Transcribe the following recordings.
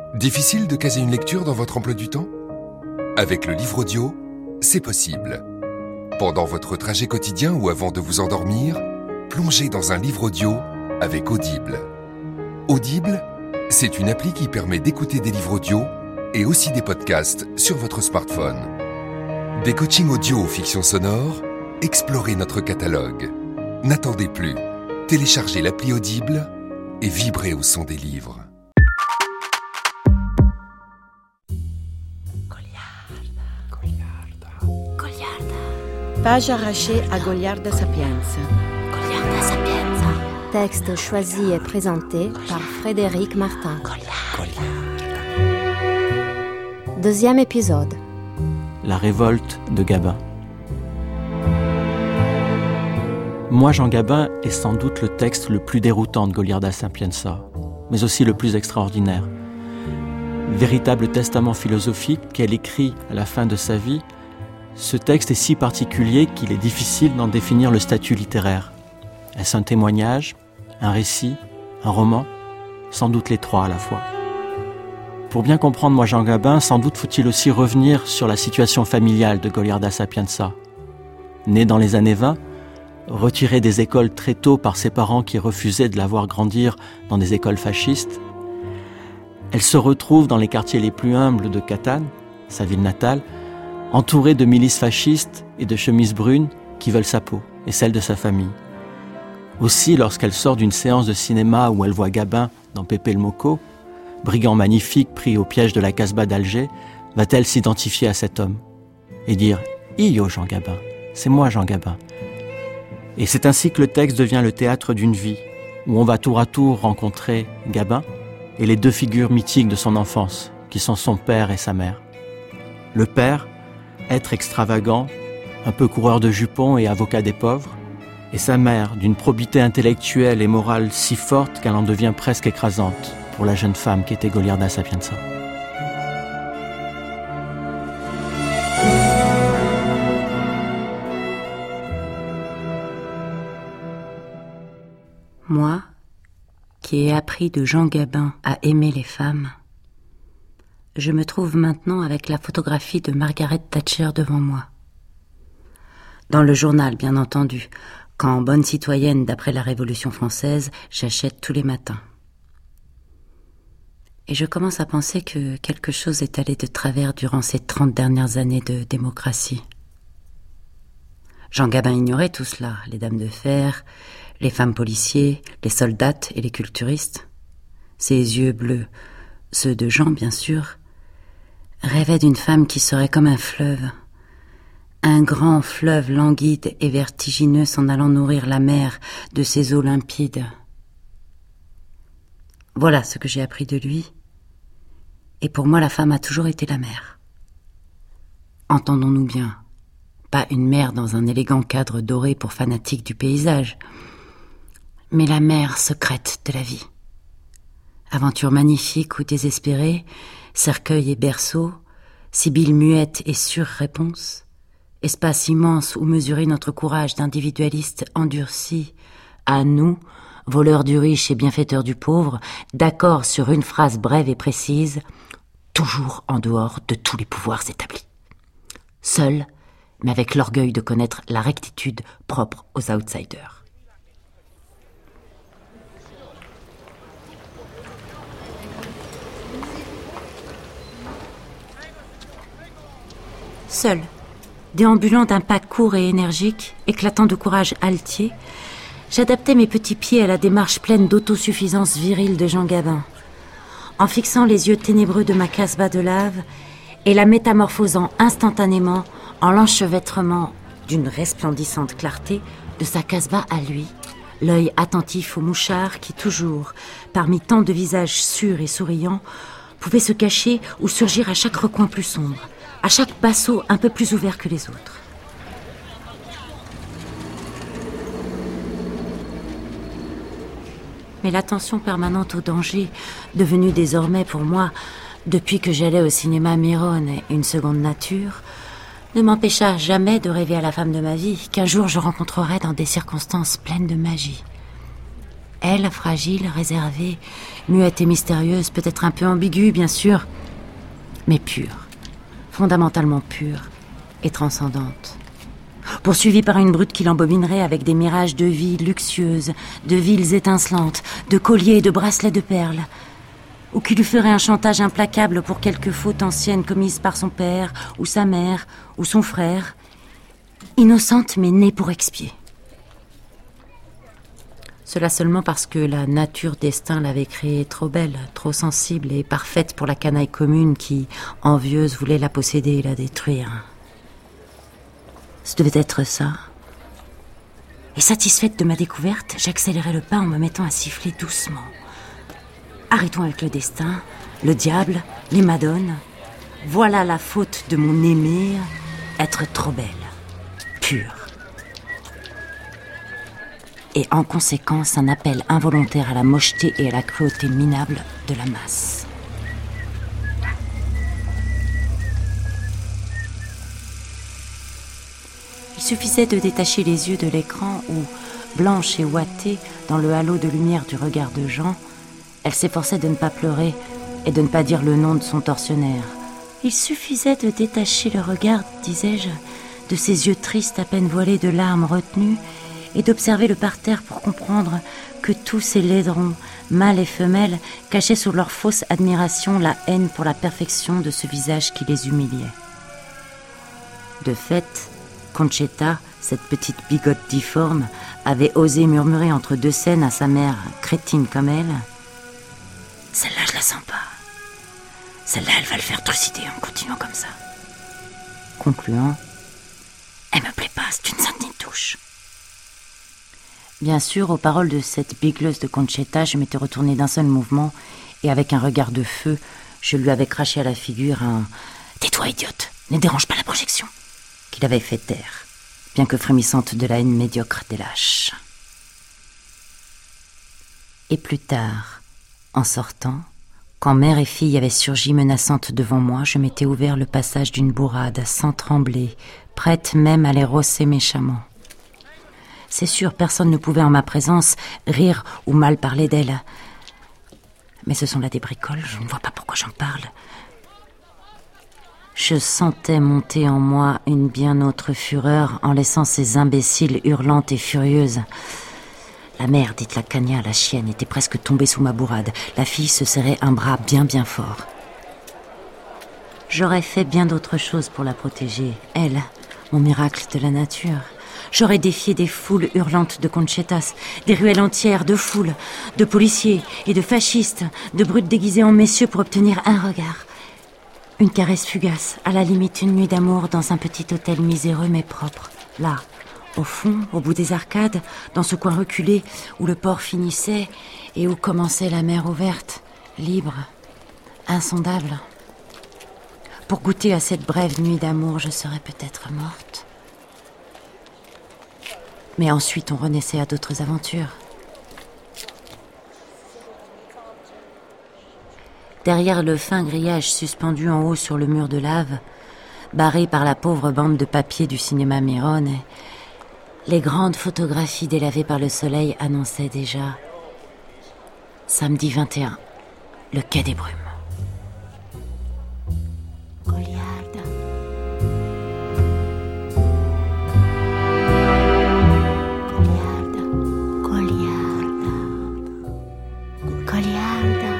Difficile de caser une lecture dans votre emploi du temps ? Avec le livre audio, c'est possible. Pendant votre trajet quotidien ou avant de vous endormir, plongez dans un livre audio avec Audible. Audible, c'est une appli qui permet d'écouter des livres audio et aussi des podcasts sur votre smartphone. Des coachings audio ou fiction sonore, explorez notre catalogue. N'attendez plus, téléchargez l'appli Audible et vibrez au son des livres. Page arrachée à Goliarda Sapienza. Goliarda Sapienza. Texte choisi et présenté par Frédéric Martin. Deuxième épisode. La révolte de Gabin. Moi, Jean Gabin est sans doute le texte le plus déroutant de Goliarda Sapienza, mais aussi le plus extraordinaire. Véritable testament philosophique qu'elle écrit à la fin de sa vie, ce texte est si particulier qu'il est difficile d'en définir le statut littéraire. Est-ce un témoignage, un récit, un roman ? Sans doute les trois à la fois. Pour bien comprendre Moi Jean Gabin, sans doute faut-il aussi revenir sur la situation familiale de Goliarda Sapienza. Née dans les années 20, retirée des écoles très tôt par ses parents qui refusaient de la voir grandir dans des écoles fascistes, elle se retrouve dans les quartiers les plus humbles de Catane, sa ville natale, entourée de milices fascistes et de chemises brunes qui veulent sa peau et celle de sa famille. Aussi, lorsqu'elle sort d'une séance de cinéma où elle voit Gabin dans Pépé le Moko, brigand magnifique pris au piège de la Casbah d'Alger, va-t-elle s'identifier à cet homme et dire « Io Jean Gabin, c'est moi Jean Gabin ». Et c'est ainsi que le texte devient le théâtre d'une vie, où on va tour à tour rencontrer Gabin et les deux figures mythiques de son enfance, qui sont son père et sa mère. Le père, être extravagant, un peu coureur de jupons et avocat des pauvres, et sa mère, d'une probité intellectuelle et morale si forte qu'elle en devient presque écrasante pour la jeune femme qui était Goliarda Sapienza. Moi, qui ai appris de Jean Gabin à aimer les femmes, je me trouve maintenant avec la photographie de Margaret Thatcher devant moi. Dans le journal, bien entendu, quand bonne citoyenne d'après la Révolution française, j'achète tous les matins. Et je commence à penser que quelque chose est allé de travers durant ces 30 dernières années de démocratie. Jean Gabin ignorait tout cela, les dames de fer, les femmes policiers, les soldates et les culturistes. Ses yeux bleus, ceux de Jean bien sûr, rêvaient d'une femme qui serait comme un fleuve. Un grand fleuve languide et vertigineux s'en allant nourrir la mer de ses eaux limpides. Voilà ce que j'ai appris de lui. Et pour moi, la femme a toujours été la mer. Entendons-nous bien, pas une mer dans un élégant cadre doré pour fanatiques du paysage, mais la mer secrète de la vie. Aventure magnifique ou désespérée, cercueil et berceau, sibylle muette et sur-réponse, espace immense où mesurer notre courage d'individualiste endurci, à nous, voleurs du riche et bienfaiteurs du pauvre, d'accord sur une phrase brève et précise, toujours en dehors de tous les pouvoirs établis. Seul, mais avec l'orgueil de connaître la rectitude propre aux outsiders. Seul, déambulant d'un pas court et énergique, éclatant de courage altier, j'adaptais mes petits pieds à la démarche pleine d'autosuffisance virile de Jean Gabin, en fixant les yeux ténébreux de ma Casbah de lave et la métamorphosant instantanément en l'enchevêtrement d'une resplendissante clarté de sa Casbah à lui, l'œil attentif au mouchard qui toujours, parmi tant de visages sûrs et souriants, pouvait se cacher ou surgir à chaque recoin plus sombre, à chaque passeau un peu plus ouvert que les autres. Mais l'attention permanente au danger, devenue désormais pour moi, depuis que j'allais au cinéma Mirone, une seconde nature, ne m'empêcha jamais de rêver à la femme de ma vie, qu'un jour je rencontrerais dans des circonstances pleines de magie. Elle, fragile, réservée, muette et mystérieuse, peut-être un peu ambiguë, bien sûr, mais pure, fondamentalement pure et transcendante. Poursuivie par une brute qui l'embobinerait avec des mirages de vie luxueuse, de villes étincelantes, de colliers et de bracelets de perles, ou qui lui ferait un chantage implacable pour quelque faute ancienne commise par son père, ou sa mère, ou son frère, innocente mais née pour expier. Cela seulement parce que la nature destin l'avait créée trop belle, trop sensible et parfaite pour la canaille commune qui, envieuse, voulait la posséder et la détruire. Ce devait être ça. Et satisfaite de ma découverte, j'accélérais le pas en me mettant à siffler doucement. Arrêtons avec le destin, le diable, les madones. Voilà la faute de mon aimée, être trop belle, pure. Et en conséquence, un appel involontaire à la mocheté et à la cruauté minable de la masse. Il suffisait de détacher les yeux de l'écran où, blanche et ouatée dans le halo de lumière du regard de Jean, elle s'efforçait de ne pas pleurer et de ne pas dire le nom de son tortionnaire. Il suffisait de détacher le regard, disais-je, de ses yeux tristes à peine voilés de larmes retenues et d'observer le parterre pour comprendre que tous ces laiderons, mâles et femelles, cachaient sous leur fausse admiration la haine pour la perfection de ce visage qui les humiliait. De fait, Concetta, cette petite bigote difforme, avait osé murmurer entre deux scènes à sa mère, crétine comme elle, « Celle-là, je la sens pas. Celle-là, elle va le faire trucider en continuant comme ça. » Concluant, « Elle me plaît pas, c'est une sainte touche. » Bien sûr, aux paroles de cette bigleuse de Concetta, je m'étais retournée d'un seul mouvement et avec un regard de feu, je lui avais craché à la figure un « Tais-toi, idiote, ne dérange pas la projection !» qu'il avait fait taire, bien que frémissante de la haine médiocre des lâches. Et plus tard, en sortant, quand mère et fille avaient surgi menaçantes devant moi, je m'étais ouvert le passage d'une bourrade, sans trembler, prête même à les rosser méchamment. C'est sûr, personne ne pouvait en ma présence rire ou mal parler d'elle. Mais ce sont là des bricoles, je ne vois pas pourquoi j'en parle. Je sentais monter en moi une bien autre fureur en laissant ces imbéciles hurlantes et furieuses. La mère, dite la Cagna, la chienne, était presque tombée sous ma bourrade. La fille se serrait un bras bien fort. J'aurais fait bien d'autres choses pour la protéger, elle, mon miracle de la nature. J'aurais défié des foules hurlantes de concettas, des ruelles entières de foules, de policiers et de fascistes, de brutes déguisées en messieurs pour obtenir un regard. Une caresse fugace, à la limite une nuit d'amour dans un petit hôtel miséreux mais propre. Là, au fond, au bout des arcades, dans ce coin reculé où le port finissait et où commençait la mer ouverte, libre, insondable. Pour goûter à cette brève nuit d'amour, je serais peut-être morte. Mais ensuite, on renaissait à d'autres aventures. Derrière le fin grillage suspendu en haut sur le mur de lave, barré par la pauvre bande de papier du cinéma Mirone, les grandes photographies délavées par le soleil annonçaient déjà samedi 21, le quai des Brumes. Goliarda. Goliarda. Goliarda. Goliarda.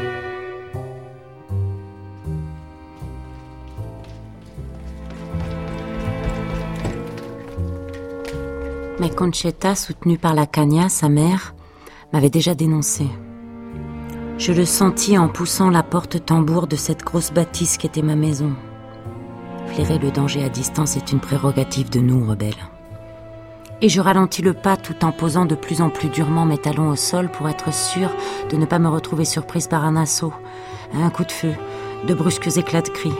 Mais Concetta, soutenue par la Cagna, sa mère, m'avait déjà dénoncé. Je le sentis en poussant la porte-tambour de cette grosse bâtisse qu'était ma maison. Flairer le danger à distance est une prérogative de nous, rebelles. Et je ralentis le pas tout en posant de plus en plus durement mes talons au sol pour être sûre de ne pas me retrouver surprise par un assaut, un coup de feu, de brusques éclats de cris.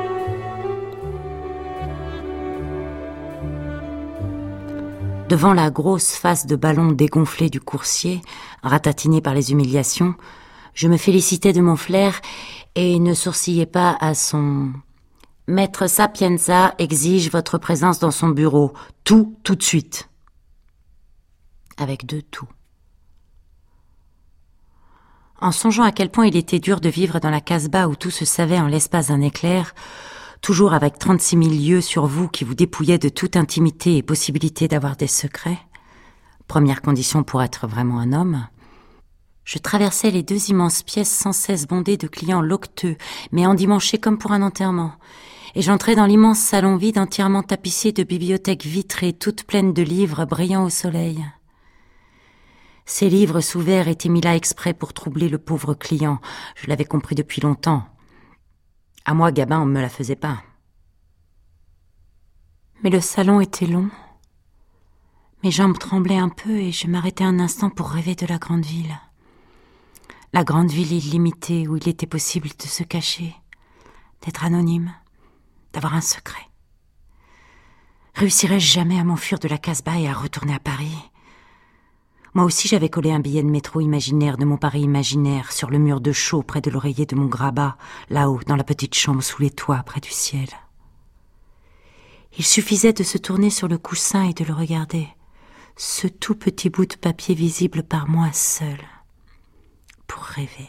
Devant la grosse face de ballon dégonflée du coursier, ratatiné par les humiliations, je me félicitais de mon flair et ne sourcillais pas à son « Maître Sapienza exige votre présence dans son bureau, tout de suite ». Avec deux tout. En songeant à quel point il était dur de vivre dans la Casbah où tout se savait en l'espace d'un éclair, toujours avec 36 000 yeux sur vous qui vous dépouillaient de toute intimité et possibilité d'avoir des secrets, première condition pour être vraiment un homme, je traversais les 2 immenses pièces sans cesse bondées de clients loqueteux, mais endimanchés comme pour un enterrement, et j'entrais dans l'immense salon vide entièrement tapissé de bibliothèques vitrées toutes pleines de livres brillants au soleil. Ces livres sous verre étaient mis là exprès pour troubler le pauvre client, je l'avais compris depuis longtemps. À moi, Gabin, on ne me la faisait pas. Mais le salon était long. Mes jambes tremblaient un peu et je m'arrêtais un instant pour rêver de la grande ville. La grande ville illimitée où il était possible de se cacher, d'être anonyme, d'avoir un secret. Réussirais-je jamais à m'enfuir de la Casbah et à retourner à Paris ? Moi aussi j'avais collé un billet de métro imaginaire de mon Paris imaginaire sur le mur de chaux près de l'oreiller de mon grabat, là-haut, dans la petite chambre sous les toits, près du ciel. Il suffisait de se tourner sur le coussin et de le regarder, ce tout petit bout de papier visible par moi seul, pour rêver.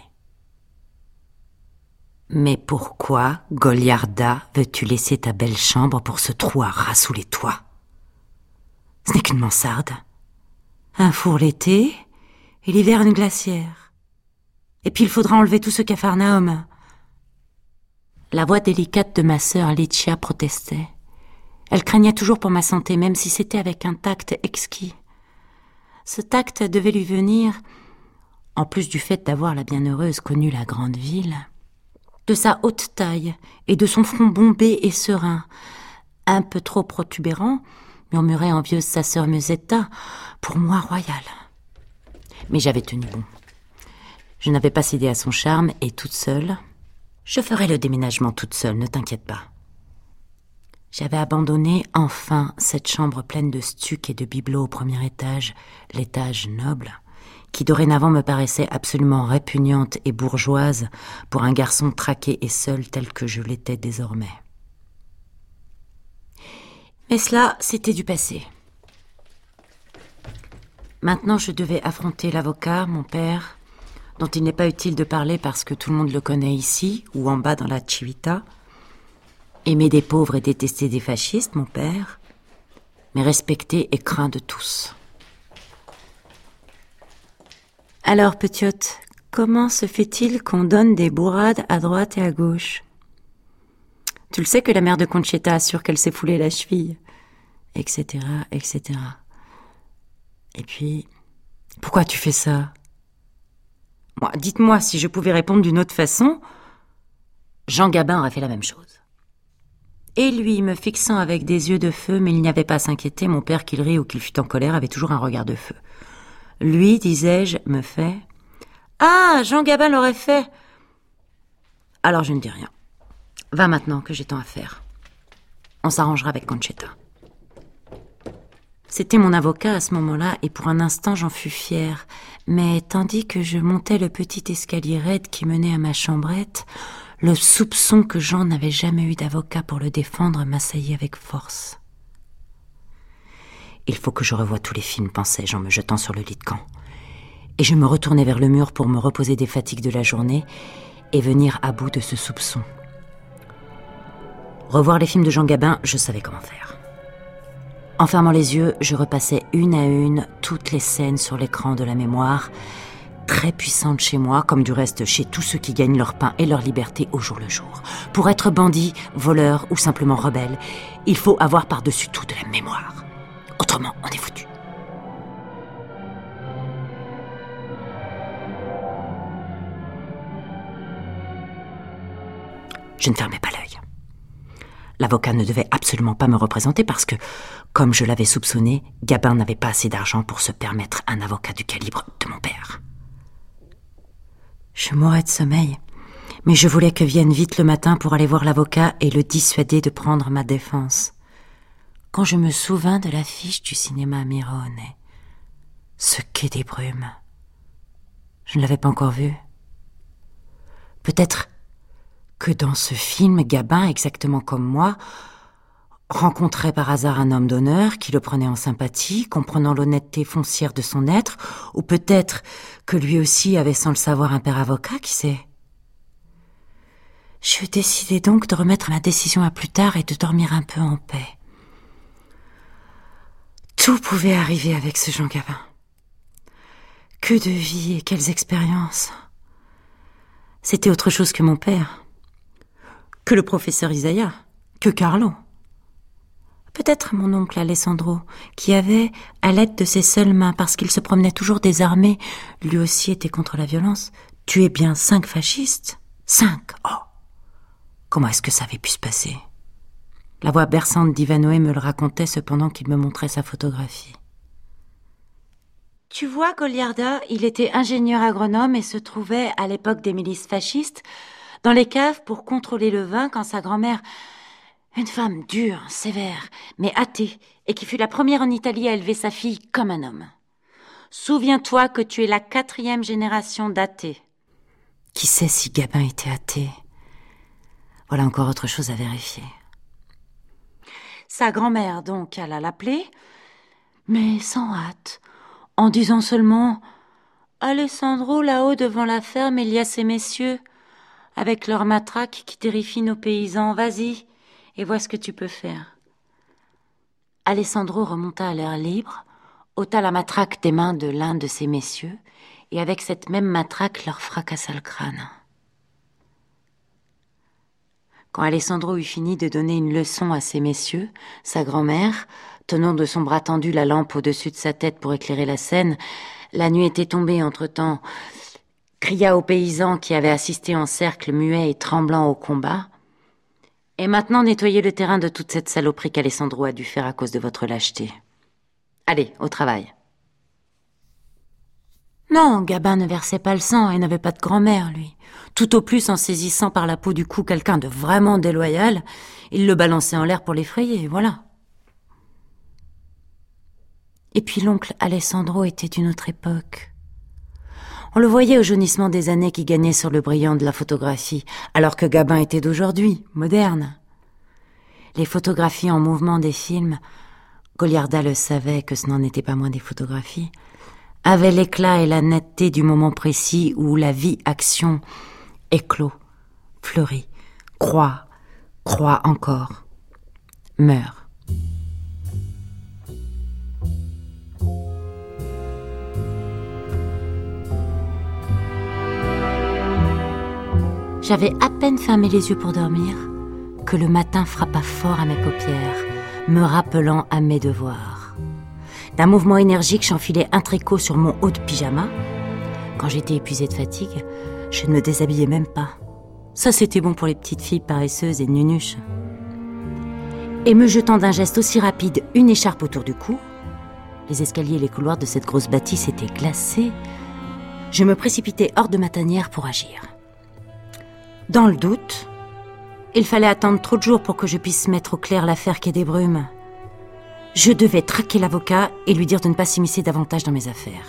Mais pourquoi, Goliarda, veux-tu laisser ta belle chambre pour ce trou à ras sous les toits ? Ce n'est qu'une mansarde. Un four l'été, et l'hiver une glacière. Et puis il faudra enlever tout ce capharnaüm. La voix délicate de ma sœur Licia protestait. Elle craignait toujours pour ma santé, même si c'était avec un tact exquis. Ce tact devait lui venir, en plus du fait d'avoir la bienheureuse connu la grande ville, de sa haute taille et de son front bombé et serein, un peu trop protubérant, murmurait envieuse sa sœur Musetta, pour moi royale. Mais j'avais tenu bon. Je n'avais pas cédé à son charme et toute seule, je ferai le déménagement toute seule, ne t'inquiète pas. J'avais abandonné enfin cette chambre pleine de stucs et de bibelots au premier étage, l'étage noble, qui dorénavant me paraissait absolument répugnante et bourgeoise pour un garçon traqué et seul tel que je l'étais désormais. Mais cela, c'était du passé. Maintenant, je devais affronter l'avocat, mon père, dont il n'est pas utile de parler parce que tout le monde le connaît ici, ou en bas dans la Civita. Aimer des pauvres et détester des fascistes, mon père, mais respecté et craint de tous. Alors, petite, comment se fait-il qu'on donne des bourrades à droite et à gauche ? Tu le sais que la mère de Conchetta assure qu'elle s'est foulée la cheville, etc., etc. Et puis, pourquoi tu fais ça ? Moi, dites-moi si je pouvais répondre d'une autre façon. Jean Gabin aurait fait la même chose. Et lui, me fixant avec des yeux de feu, mais il n'y avait pas à s'inquiéter, mon père, qu'il rit ou qu'il fût en colère, avait toujours un regard de feu. Lui, disais-je, me fait « Ah, Jean Gabin l'aurait fait !» Alors je ne dis rien. Va maintenant que j'ai tant à faire. On s'arrangera avec Conchetta. C'était mon avocat à ce moment-là, et pour un instant j'en fus fière. Mais tandis que je montais le petit escalier raide qui menait à ma chambrette, le soupçon que Jean n'avait jamais eu d'avocat pour le défendre m'assaillit avec force. Il faut que je revoie tous les films, pensais-je en me jetant sur le lit de camp. Et je me retournai vers le mur pour me reposer des fatigues de la journée et venir à bout de ce soupçon. Revoir les films de Jean Gabin, je savais comment faire. En fermant les yeux, je repassais une à une toutes les scènes sur l'écran de la mémoire, très puissantes chez moi, comme du reste chez tous ceux qui gagnent leur pain et leur liberté au jour le jour. Pour être bandit, voleur ou simplement rebelle, il faut avoir par-dessus tout de la mémoire. Autrement, on est foutu. Je ne fermais pas l'œil. L'avocat ne devait absolument pas me représenter parce que, comme je l'avais soupçonné, Gabin n'avait pas assez d'argent pour se permettre un avocat du calibre de mon père. Je mourais de sommeil, mais je voulais que vienne vite le matin pour aller voir l'avocat et le dissuader de prendre ma défense. Quand je me souvins de l'affiche du cinéma Mirone, ce quai des brumes, je ne l'avais pas encore vu. Peut-être que dans ce film, Gabin, exactement comme moi, rencontrait par hasard un homme d'honneur qui le prenait en sympathie, comprenant l'honnêteté foncière de son être, ou peut-être que lui aussi avait sans le savoir un père avocat, qui sait. Je décidai donc de remettre ma décision à plus tard et de dormir un peu en paix. Tout pouvait arriver avec ce Jean Gabin. Que de vie et quelles expériences. C'était autre chose que mon père, que le professeur Isaiah, que Carlo. Peut-être mon oncle Alessandro, qui avait, à l'aide de ses seules mains, parce qu'il se promenait toujours désarmé, lui aussi était contre la violence, tué bien 5 fascistes. 5, oh! Comment est-ce que ça avait pu se passer? La voix berçante d'Ivanoé me le racontait cependant qu'il me montrait sa photographie. Tu vois, Goliarda, il était ingénieur agronome et se trouvait, à l'époque des milices fascistes, dans les caves pour contrôler le vin quand sa grand-mère, une femme dure, sévère, mais athée, et qui fut la première en Italie à élever sa fille comme un homme. Souviens-toi que tu es la 4e génération d'athées. Qui sait si Gabin était athée? Voilà encore autre chose à vérifier. Sa grand-mère, donc, alla l'appeler, mais sans hâte, en disant seulement « Alessandro, là-haut devant la ferme, il y a ces messieurs, avec leurs matraques qui terrifient nos paysans. Vas-y, et vois ce que tu peux faire. » Alessandro remonta à l'air libre, ôta la matraque des mains de l'un de ces messieurs, et avec cette même matraque leur fracassa le crâne. Quand Alessandro eut fini de donner une leçon à ces messieurs, sa grand-mère, tenant de son bras tendu la lampe au-dessus de sa tête pour éclairer la scène, la nuit était tombée entre-temps, cria aux paysans qui avaient assisté en cercle muet et tremblant au combat. « Et maintenant nettoyez le terrain de toute cette saloperie qu'Alessandro a dû faire à cause de votre lâcheté. Allez, au travail. » Non, Gabin ne versait pas le sang et n'avait pas de grand-mère, lui. Tout au plus, en saisissant par la peau du cou quelqu'un de vraiment déloyal, il le balançait en l'air pour l'effrayer, voilà. Et puis l'oncle Alessandro était d'une autre époque. On le voyait au jaunissement des années qui gagnaient sur le brillant de la photographie, alors que Gabin était d'aujourd'hui, moderne. Les photographies en mouvement des films, Goliarda le savait que ce n'en était pas moins des photographies, avaient l'éclat et la netteté du moment précis où la vie-action éclot, fleurit, croît encore, meurt. J'avais à peine fermé les yeux pour dormir que le matin frappa fort à mes paupières, me rappelant à mes devoirs. D'un mouvement énergique, j'enfilai un tricot sur mon haut de pyjama. Quand j'étais épuisée de fatigue, je ne me déshabillais même pas. Ça, c'était bon pour les petites filles paresseuses et nunuches. Et me jetant d'un geste aussi rapide une écharpe autour du cou, les escaliers et les couloirs de cette grosse bâtisse étaient glacés, je me précipitai hors de ma tanière pour agir. Dans le doute, il fallait attendre trop de jours pour que je puisse mettre au clair l'affaire Quai des Brumes. Je devais traquer l'avocat et lui dire de ne pas s'immiscer davantage dans mes affaires.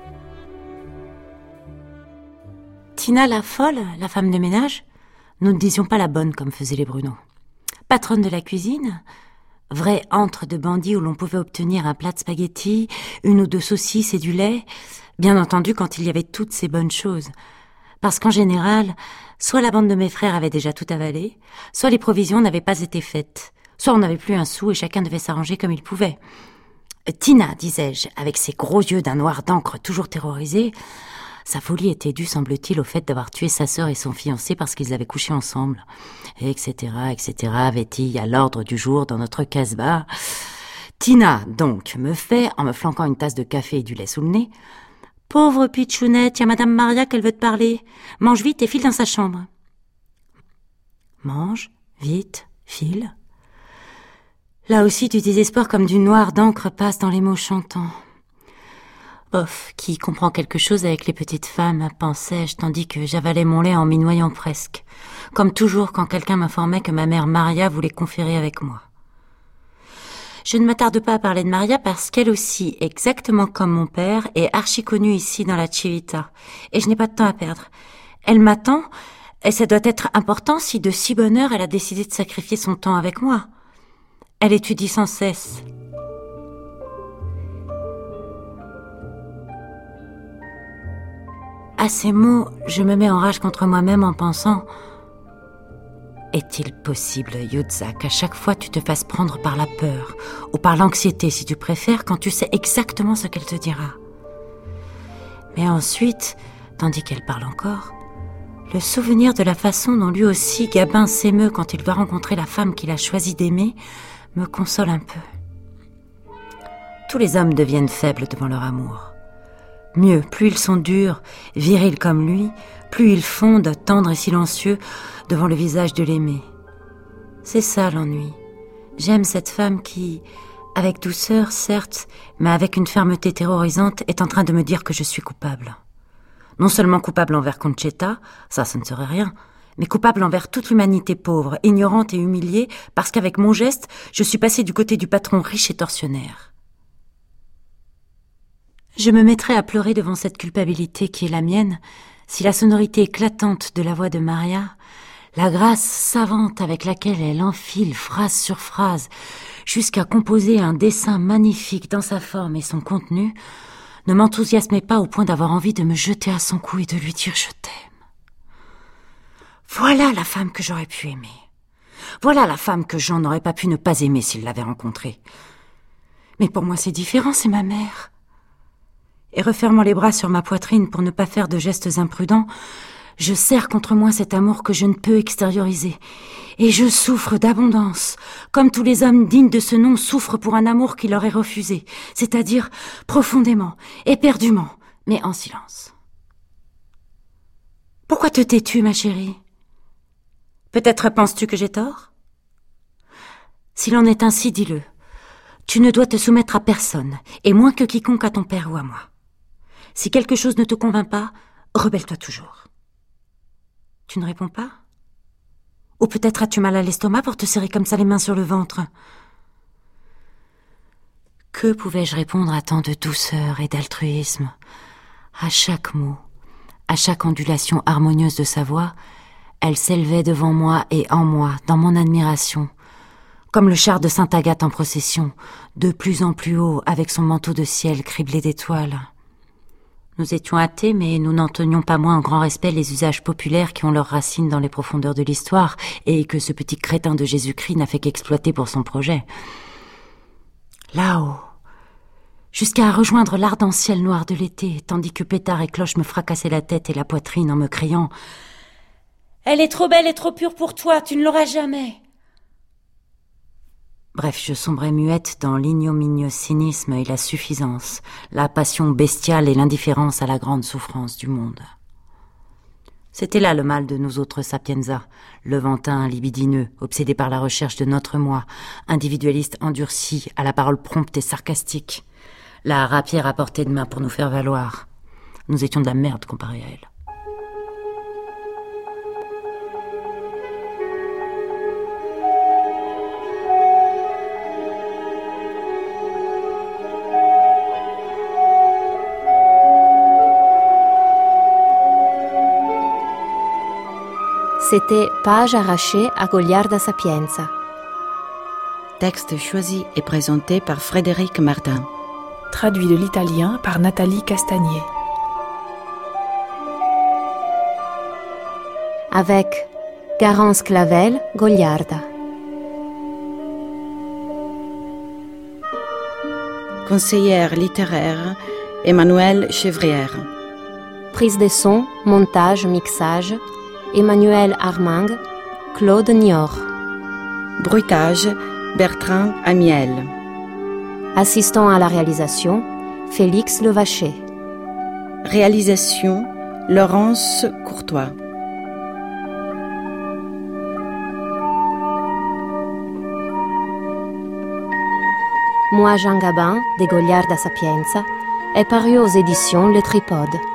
Tina la folle, la femme de ménage, nous ne disions pas la bonne comme faisaient les Bruno. Patronne de la cuisine, vrai antre de bandits où l'on pouvait obtenir un plat de spaghettis, 1 ou 2 saucisses et du lait, bien entendu quand il y avait toutes ces bonnes choses. Parce qu'en général, soit la bande de mes frères avait déjà tout avalé, soit les provisions n'avaient pas été faites, soit on n'avait plus un sou et chacun devait s'arranger comme il pouvait. Tina, disais-je, avec ses gros yeux d'un noir d'encre toujours terrorisé, sa folie était due, semble-t-il, au fait d'avoir tué sa sœur et son fiancé parce qu'ils avaient couché ensemble, etc., avait-il à l'ordre du jour dans notre casbah. Tina, donc, me fait, en me flanquant une tasse de café et du lait sous le nez, « Pauvre pitchounette, y a Madame Maria qu'elle veut te parler. Mange vite et file dans sa chambre. » Mange, vite, file. Là aussi, du désespoir comme du noir d'encre passe dans les mots chantants. Bof, qui comprend quelque chose avec les petites femmes, pensais-je, tandis que j'avalais mon lait en m'y noyant presque, comme toujours quand quelqu'un m'informait que ma mère Maria voulait conférer avec moi. Je ne m'attarde pas à parler de Maria parce qu'elle aussi, exactement comme mon père, est archi connue ici dans la Civita, et je n'ai pas de temps à perdre. Elle m'attend, et ça doit être important si de si bonne heure elle a décidé de sacrifier son temps avec moi. Elle étudie sans cesse. À ces mots, je me mets en rage contre moi-même en pensant: est-il possible, Yudza, qu'à chaque fois tu te fasses prendre par la peur, ou par l'anxiété si tu préfères, quand tu sais exactement ce qu'elle te dira? Mais ensuite, tandis qu'elle parle encore, le souvenir de la façon dont lui aussi Gabin s'émeut quand il va rencontrer la femme qu'il a choisi d'aimer me console un peu. Tous les hommes deviennent faibles devant leur amour. Mieux, plus ils sont durs, virils comme lui, plus ils fondent, tendres et silencieux, devant le visage de l'aimé. C'est ça l'ennui. J'aime cette femme qui, avec douceur certes, mais avec une fermeté terrorisante, est en train de me dire que je suis coupable. Non seulement coupable envers Concetta, ça ne serait rien, mais coupable envers toute l'humanité pauvre, ignorante et humiliée, parce qu'avec mon geste, je suis passée du côté du patron riche et tortionnaire. Je me mettrais à pleurer devant cette culpabilité qui est la mienne, si la sonorité éclatante de la voix de Maria, la grâce savante avec laquelle elle enfile phrase sur phrase, jusqu'à composer un dessin magnifique dans sa forme et son contenu, ne m'enthousiasmait pas au point d'avoir envie de me jeter à son cou et de lui dire « je t'aime ». Voilà la femme que j'aurais pu aimer. Voilà la femme que Jean n'aurait pas pu ne pas aimer s'il l'avait rencontrée. Mais pour moi c'est différent, c'est ma mère. Et refermant les bras sur ma poitrine pour ne pas faire de gestes imprudents, je serre contre moi cet amour que je ne peux extérioriser. Et je souffre d'abondance, comme tous les hommes dignes de ce nom souffrent pour un amour qui leur est refusé, c'est-à-dire profondément, éperdument, mais en silence. Pourquoi te tais-tu, ma chérie? Peut-être penses-tu que j'ai tort? S'il en est ainsi, dis-le. Tu ne dois te soumettre à personne, et moins que quiconque à ton père ou à moi. Si quelque chose ne te convainc pas, rebelle-toi toujours. Tu ne réponds pas? Ou peut-être as-tu mal à l'estomac pour te serrer comme ça les mains sur le ventre? Que pouvais-je répondre à tant de douceur et d'altruisme? À chaque mot, à chaque ondulation harmonieuse de sa voix, elle s'élevait devant moi et en moi, dans mon admiration, comme le char de Sainte Agathe en procession, de plus en plus haut avec son manteau de ciel criblé d'étoiles. Nous étions athées, mais nous n'en tenions pas moins en grand respect les usages populaires qui ont leurs racines dans les profondeurs de l'histoire et que ce petit crétin de Jésus-Christ n'a fait qu'exploiter pour son projet. Là-haut, jusqu'à rejoindre l'ardent ciel noir de l'été, tandis que pétards et cloches me fracassaient la tête et la poitrine en me criant « Elle est trop belle et trop pure pour toi, tu ne l'auras jamais !» Bref, je sombrais muette dans l'ignominieux cynisme et la suffisance, la passion bestiale et l'indifférence à la grande souffrance du monde. C'était là le mal de nous autres sapienza, levantins libidineux, obsédés par la recherche de notre moi, individualistes endurcis, à la parole prompte et sarcastique, la rapière à portée de main pour nous faire valoir. Nous étions de la merde comparés à elle. C'était Page arrachée à Goliarda Sapienza. Texte choisi et présenté par Frédéric Martin. Traduit de l'italien par Nathalie Castagnier. Avec Garance Clavel, Goliarda. Conseillère littéraire, Emmanuelle Chevrière. Prise de son, montage, mixage, Emmanuel Armang, Claude Niort. Bruitage, Bertrand Amiel. Assistant à la réalisation, Félix Levaché. Réalisation, Laurence Courtois. Moi, Jean Gabin, de Goliarda Sapienza, est paru aux éditions Le Tripode.